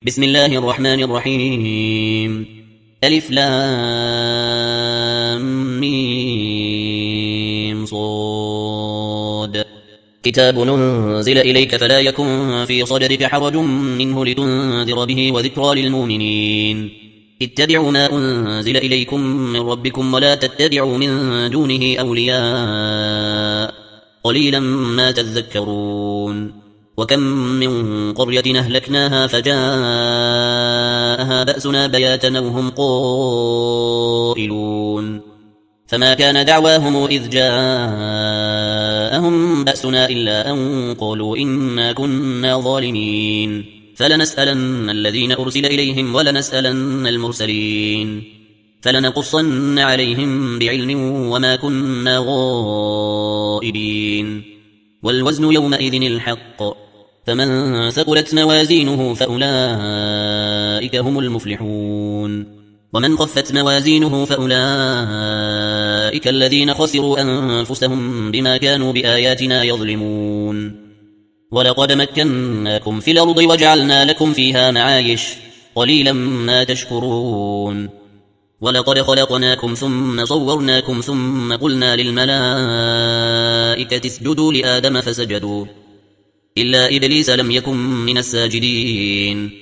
بسم الله الرحمن الرحيم. ألف لام ميم صاد. كتاب ننزل إليك فلا يكن في صدرك حرج منه لتنذر به وذكرى للمؤمنين. اتبعوا ما أنزل إليكم من ربكم ولا تتبعوا من دونه أولياء قليلا ما تذكرون. وكم من قرية أهلكناها فجاءها بأسنا بياتا وهم قائلون فما كان دعواهم إذ جاءهم بأسنا إلا أن قالوا إنا كنا ظالمين فلنسألن الذين أرسل إليهم ولنسألن المرسلين فلنقصن عليهم بعلم وما كنا غائبين. والوزن يومئذ الحق فمن ثقلت موازينه فأولئك هم المفلحون ومن خفت موازينه فأولئك الذين خسروا أنفسهم بما كانوا بآياتنا يظلمون. ولقد مكناكم في الأرض وجعلنا لكم فيها معايش قليلا ما تشكرون. ولقد خلقناكم ثم صورناكم ثم قلنا للملائكة اسجدوا لآدم فسجدوا إلا إبليس لم يكن من الساجدين